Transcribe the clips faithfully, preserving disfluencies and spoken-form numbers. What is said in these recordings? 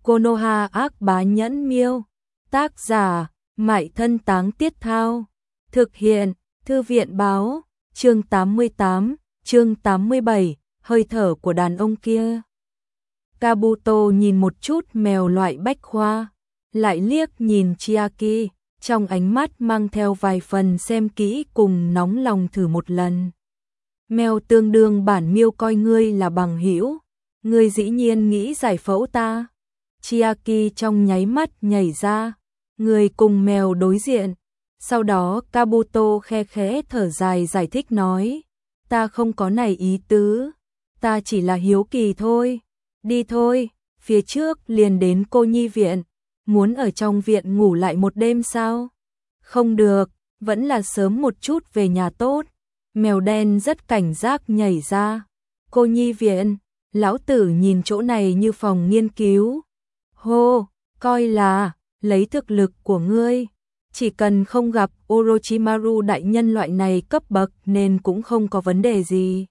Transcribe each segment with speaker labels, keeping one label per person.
Speaker 1: Konoha ác bá nhẫn miêu. Tác giả, Mại Thân Táng Tiết Thao. Thực hiện, Thư viện báo. Chương tám mươi tám, chương tám mươi bảy, hơi thở của đàn ông kia. Kabuto nhìn một chút mèo loại bách khoa, lại liếc nhìn Chiaki, trong ánh mắt mang theo vài phần xem kỹ cùng nóng lòng thử một lần. Mèo tương đương bản miêu coi ngươi là bằng hữu, ngươi dĩ nhiên nghĩ giải phẫu ta. Chiaki trong nháy mắt nhảy ra, người cùng mèo đối diện. Sau đó Kabuto khe khẽ thở dài giải thích nói, ta không có này ý tứ, ta chỉ là hiếu kỳ thôi. Đi thôi, phía trước liền đến cô nhi viện, muốn ở trong viện ngủ lại một đêm sao? Không được, vẫn là sớm một chút về nhà tốt. Mèo đen rất cảnh giác nhảy ra. Cô nhi viện, lão tử nhìn chỗ này như phòng nghiên cứu. Hô, coi là, lấy thực lực của ngươi, chỉ cần không gặp Orochimaru đại nhân loại này cấp bậc nên cũng không có vấn đề gì.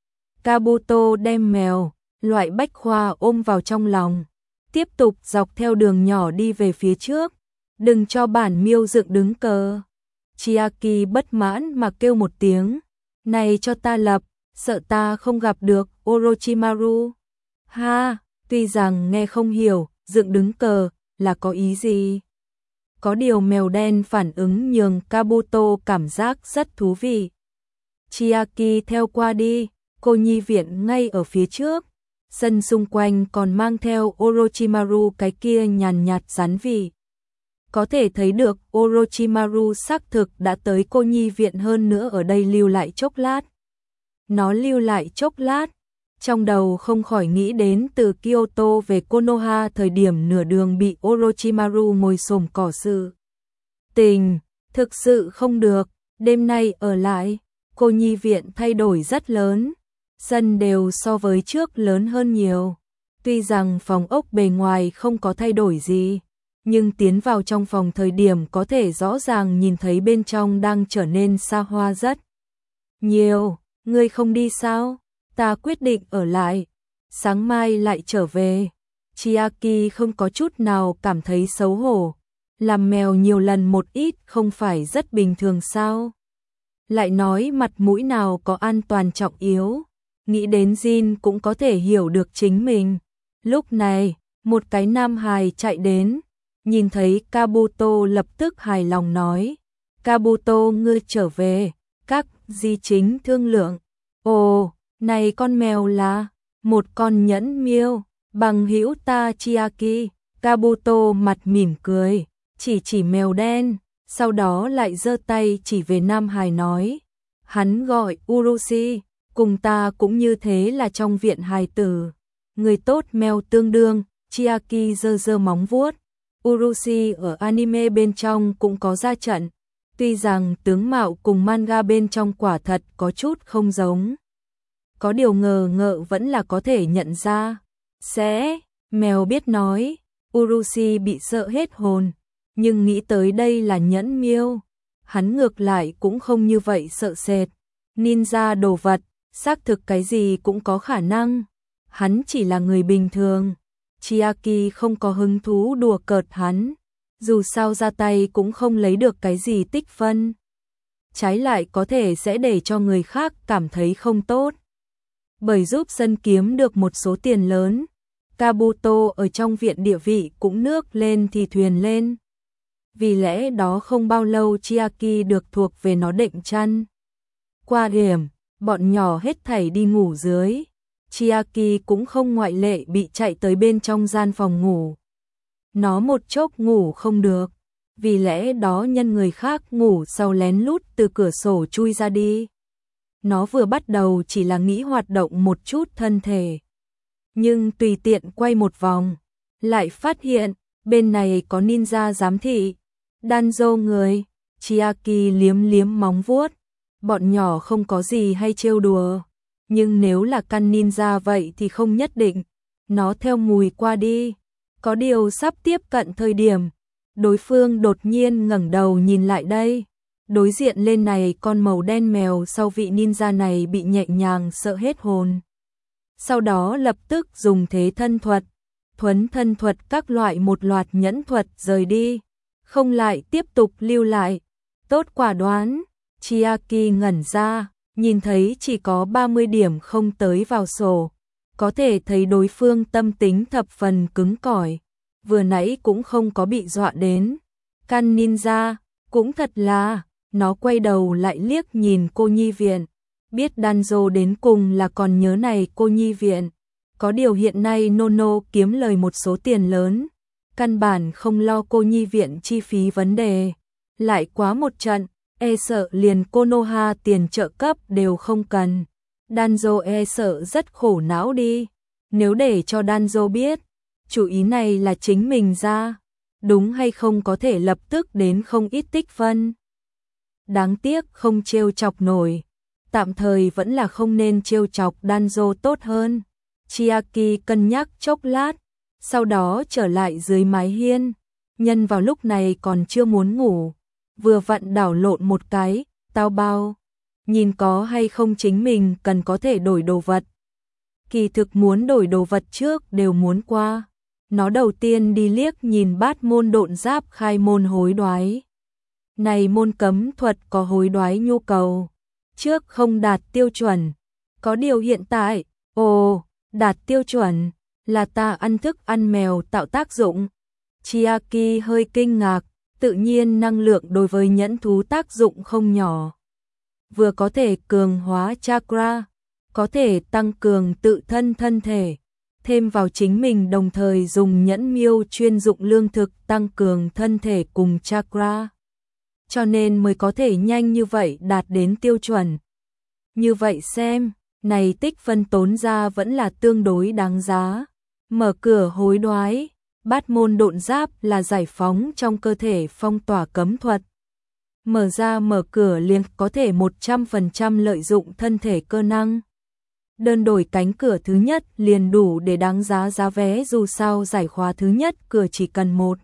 Speaker 1: Kabuto đem mèo, loại bách khoa ôm vào trong lòng, tiếp tục dọc theo đường nhỏ đi về phía trước, đừng cho bản miêu dựng đứng cờ. Chiaki bất mãn mà kêu một tiếng, này cho ta lập, sợ ta không gặp được Orochimaru. Ha, tuy rằng nghe không hiểu, dựng đứng cờ là có ý gì. Có điều mèo đen phản ứng nhường Kabuto cảm giác rất thú vị. Chiaki theo qua đi, cô nhi viện ngay ở phía trước. Sân xung quanh còn mang theo Orochimaru cái kia nhàn nhạt rắn vị. Có thể thấy được Orochimaru xác thực đã tới cô nhi viện, hơn nữa ở đây lưu lại chốc lát. Nó lưu lại chốc lát, trong đầu không khỏi nghĩ đến từ Kyoto về Konoha thời điểm nửa đường bị Orochimaru ngồi xổm cỏ sự. Tình, thực sự không được, đêm nay ở lại, cô nhi viện thay đổi rất lớn. Sân đều so với trước lớn hơn nhiều. Tuy rằng phòng ốc bề ngoài không có thay đổi gì, nhưng tiến vào trong phòng thời điểm có thể rõ ràng nhìn thấy bên trong đang trở nên xa hoa rất nhiều. Ngươi không đi sao? Ta quyết định ở lại, sáng mai lại trở về. Chiaki không có chút nào cảm thấy xấu hổ. Làm mèo nhiều lần một ít không phải rất bình thường sao? Lại nói mặt mũi nào có an toàn trọng yếu. Nghĩ đến Jin cũng có thể hiểu được chính mình. Lúc này, một cái nam hài chạy đến, nhìn thấy Kabuto lập tức hài lòng nói, Kabuto ngươi trở về, các di chính thương lượng. Ồ, này con mèo là một con nhẫn miêu, bằng hữu ta Chiaki. Kabuto mặt mỉm cười, chỉ chỉ mèo đen, sau đó lại giơ tay chỉ về nam hài nói, hắn gọi Urushi. Cùng ta cũng như thế là trong viện hài tử. Người tốt mèo tương đương, Chiaki giơ giơ móng vuốt. Urushi ở anime bên trong cũng có ra trận. Tuy rằng tướng mạo cùng manga bên trong quả thật có chút không giống. Có điều ngờ ngợ vẫn là có thể nhận ra. Sẽ, mèo biết nói, Urushi bị sợ hết hồn. Nhưng nghĩ tới đây là nhẫn miêu. Hắn ngược lại cũng không như vậy sợ sệt. Ninja đồ vật. Xác thực cái gì cũng có khả năng. Hắn chỉ là người bình thường. Chiaki không có hứng thú đùa cợt hắn. Dù sao ra tay cũng không lấy được cái gì tích phân. Trái lại có thể sẽ để cho người khác cảm thấy không tốt. Bởi giúp sân kiếm được một số tiền lớn, Kabuto ở trong viện địa vị cũng nước lên thì thuyền lên. Vì lẽ đó không bao lâu Chiaki được thuộc về nó định chăn. Qua điểm, bọn nhỏ hết thảy đi ngủ dưới. Chiaki cũng không ngoại lệ, bị chạy tới bên trong gian phòng ngủ. Nó một chốc ngủ không được, vì lẽ đó nhân người khác ngủ sau lén lút từ cửa sổ chui ra đi. Nó vừa bắt đầu chỉ là nghĩ hoạt động một chút thân thể. Nhưng tùy tiện quay một vòng, lại phát hiện bên này có ninja giám thị. Danzo người, Chiaki liếm liếm móng vuốt. Bọn nhỏ không có gì hay trêu đùa, nhưng nếu là căn ninja vậy thì không nhất định. Nó theo mùi qua đi, có điều sắp tiếp cận thời điểm, đối phương đột nhiên ngẩng đầu nhìn lại đây. Đối diện lên này con màu đen mèo sau vị ninja này bị nhẹ nhàng sợ hết hồn. Sau đó lập tức dùng thế thân thuật, thuấn thân thuật các loại một loạt nhẫn thuật rời đi, không lại tiếp tục lưu lại. Tốt quả đoán, Chiaki ngẩn ra, nhìn thấy chỉ có ba mươi điểm không tới vào sổ, có thể thấy đối phương tâm tính thập phần cứng cỏi, vừa nãy cũng không có bị dọa đến. Căn ninja, cũng thật là, nó quay đầu lại liếc nhìn cô nhi viện, biết Danzo đến cùng là còn nhớ này cô nhi viện. Có điều hiện nay Nono kiếm lời một số tiền lớn, căn bản không lo cô nhi viện chi phí vấn đề. Lại quá một trận, e sợ liền Konoha tiền trợ cấp đều không cần. Danzo e sợ rất khổ não đi. Nếu để cho Danzo biết, chủ ý này là chính mình ra, đúng hay không có thể lập tức đến không ít tích phân. Đáng tiếc không trêu chọc nổi, tạm thời vẫn là không nên trêu chọc Danzo tốt hơn. Chiaki cân nhắc chốc lát, sau đó trở lại dưới mái hiên, nhân vào lúc này còn chưa muốn ngủ, vừa vặn đảo lộn một cái, tao bao, nhìn có hay không chính mình cần có thể đổi đồ vật. Kỳ thực muốn đổi đồ vật trước đều muốn qua. Nó đầu tiên đi liếc nhìn bát môn độn giáp khai môn hối đoái. Này môn cấm thuật có hối đoái nhu cầu, trước không đạt tiêu chuẩn, có điều hiện tại, ồ, đạt tiêu chuẩn, là ta ăn thức ăn mèo tạo tác dụng. Chiaki hơi kinh ngạc, tự nhiên năng lượng đối với nhẫn thú tác dụng không nhỏ. Vừa có thể cường hóa chakra, có thể tăng cường tự thân thân thể, thêm vào chính mình đồng thời dùng nhẫn miêu chuyên dụng lương thực tăng cường thân thể cùng chakra. Cho nên mới có thể nhanh như vậy đạt đến tiêu chuẩn. Như vậy xem, này tích phân tốn ra vẫn là tương đối đáng giá. Mở cửa hối đoái, bát môn độn giáp là giải phóng trong cơ thể phong tỏa cấm thuật. Mở ra mở cửa liền có thể một trăm phần trăm lợi dụng thân thể cơ năng. Đơn đổi cánh cửa thứ nhất liền đủ để đáng giá giá vé, dù sao giải khóa thứ nhất cửa chỉ cần một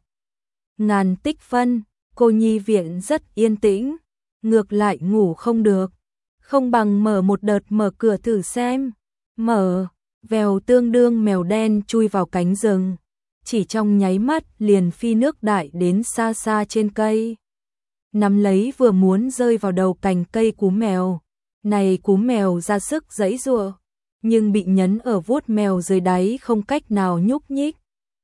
Speaker 1: ngàn tích phân. Cô nhi viện rất yên tĩnh, ngược lại ngủ không được, không bằng mở một đợt mở cửa thử xem. Mở, vèo tương đương mèo đen chui vào cánh rừng, chỉ trong nháy mắt liền phi nước đại đến xa xa trên cây. Nắm lấy vừa muốn rơi vào đầu cành cây cú mèo, này cú mèo ra sức giãy giụa, nhưng bị nhấn ở vuốt mèo dưới đáy không cách nào nhúc nhích.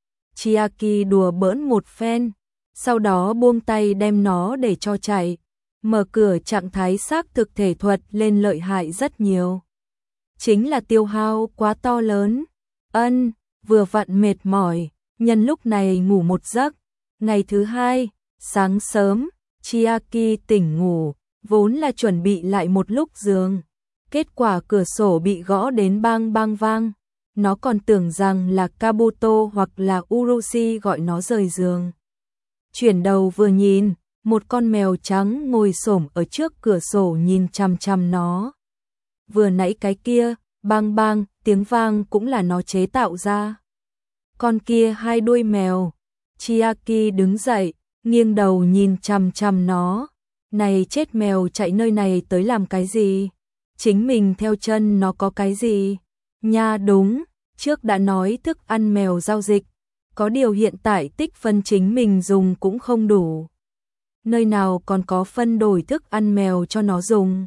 Speaker 1: Chiaki đùa bỡn một phen, sau đó buông tay đem nó để cho chạy. Mở cửa trạng thái xác thực thể thuật lên lợi hại rất nhiều. Chính là tiêu hao quá to lớn. Ân, vừa vặn mệt mỏi, nhân lúc này ngủ một giấc. Ngày thứ hai, sáng sớm, Chiaki tỉnh ngủ, vốn là chuẩn bị lại một lúc giường. Kết quả cửa sổ bị gõ đến bang bang vang. Nó còn tưởng rằng là Kabuto hoặc là Urushi gọi nó rời giường. Chuyển đầu vừa nhìn, một con mèo trắng ngồi xổm ở trước cửa sổ nhìn chằm chằm nó. Vừa nãy cái kia, bang bang, tiếng vang cũng là nó chế tạo ra. Con kia hai đuôi mèo. Chiaki đứng dậy, nghiêng đầu nhìn chằm chằm nó. Này chết mèo chạy nơi này tới làm cái gì? Chính mình theo chân nó có cái gì? Nha đúng, trước đã nói thức ăn mèo giao dịch. Có điều hiện tại tích phân chính mình dùng cũng không đủ. Nơi nào còn có phân đổi thức ăn mèo cho nó dùng.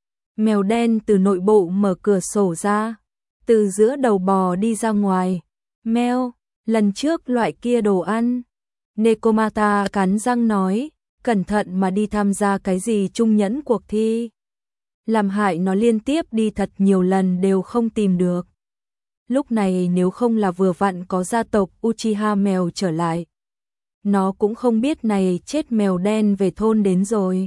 Speaker 1: Mèo đen từ nội bộ mở cửa sổ ra, từ giữa đầu bò đi ra ngoài. Mèo, lần trước loại kia đồ ăn. Nekomata cắn răng nói, cẩn thận mà đi tham gia cái gì trung nhẫn cuộc thi. Làm hại nó liên tiếp đi thật nhiều lần đều không tìm được. Lúc này nếu không là vừa vặn có gia tộc Uchiha mèo trở lại, nó cũng không biết này chết mèo đen về thôn đến rồi.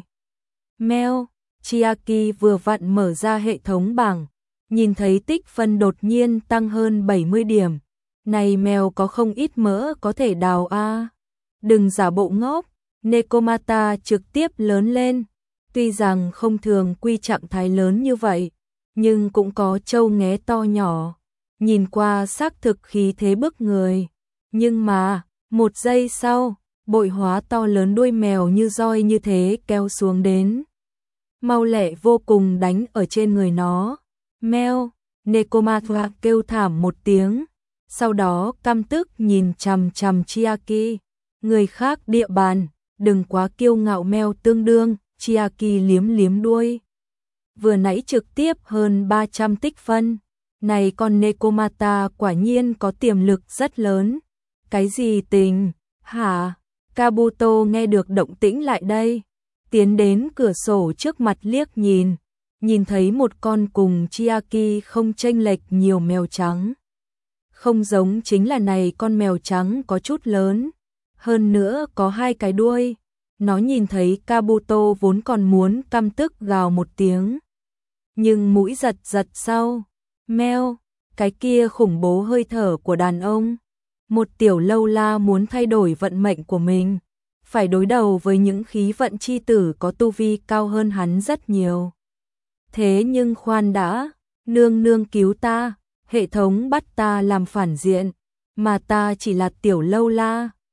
Speaker 1: Mèo, Chiaki vừa vặn mở ra hệ thống bảng, nhìn thấy tích phân đột nhiên tăng hơn bảy mươi điểm. Này mèo có không ít mỡ có thể đào a. Đừng giả bộ ngốc, Nekomata trực tiếp lớn lên. Tuy rằng không thường quy trạng thái lớn như vậy, nhưng cũng có trâu nghé to nhỏ. Nhìn qua xác thực khí thế bức người. Nhưng mà, một giây sau, bội hóa to lớn đuôi mèo như roi như thế kéo xuống đến. Mau lẹ vô cùng đánh ở trên người nó. Mèo, Nekomata kêu thảm một tiếng. Sau đó căm tức nhìn chằm chằm Chiaki. Người khác địa bàn, đừng quá kiêu ngạo mèo tương đương, Chiaki liếm liếm đuôi. Vừa nãy trực tiếp hơn ba trăm tích phân. Này con Nekomata quả nhiên có tiềm lực rất lớn. Cái gì tình? Hả? Kabuto nghe được động tĩnh lại đây. Tiến đến cửa sổ trước mặt liếc nhìn. Nhìn thấy một con cùng Chiaki không chênh lệch nhiều mèo trắng. Không giống chính là này con mèo trắng có chút lớn. Hơn nữa có hai cái đuôi. Nó nhìn thấy Kabuto vốn còn muốn căm tức gào một tiếng. Nhưng mũi giật giật sau. Meo, cái kia khủng bố hơi thở của đàn ông. Một tiểu lâu la muốn thay đổi vận mệnh của mình. Phải đối đầu với những khí vận chi tử có tu vi cao hơn hắn rất nhiều. Thế nhưng khoan đã, nương nương cứu ta, hệ thống bắt ta làm phản diện, mà ta chỉ là tiểu lâu la,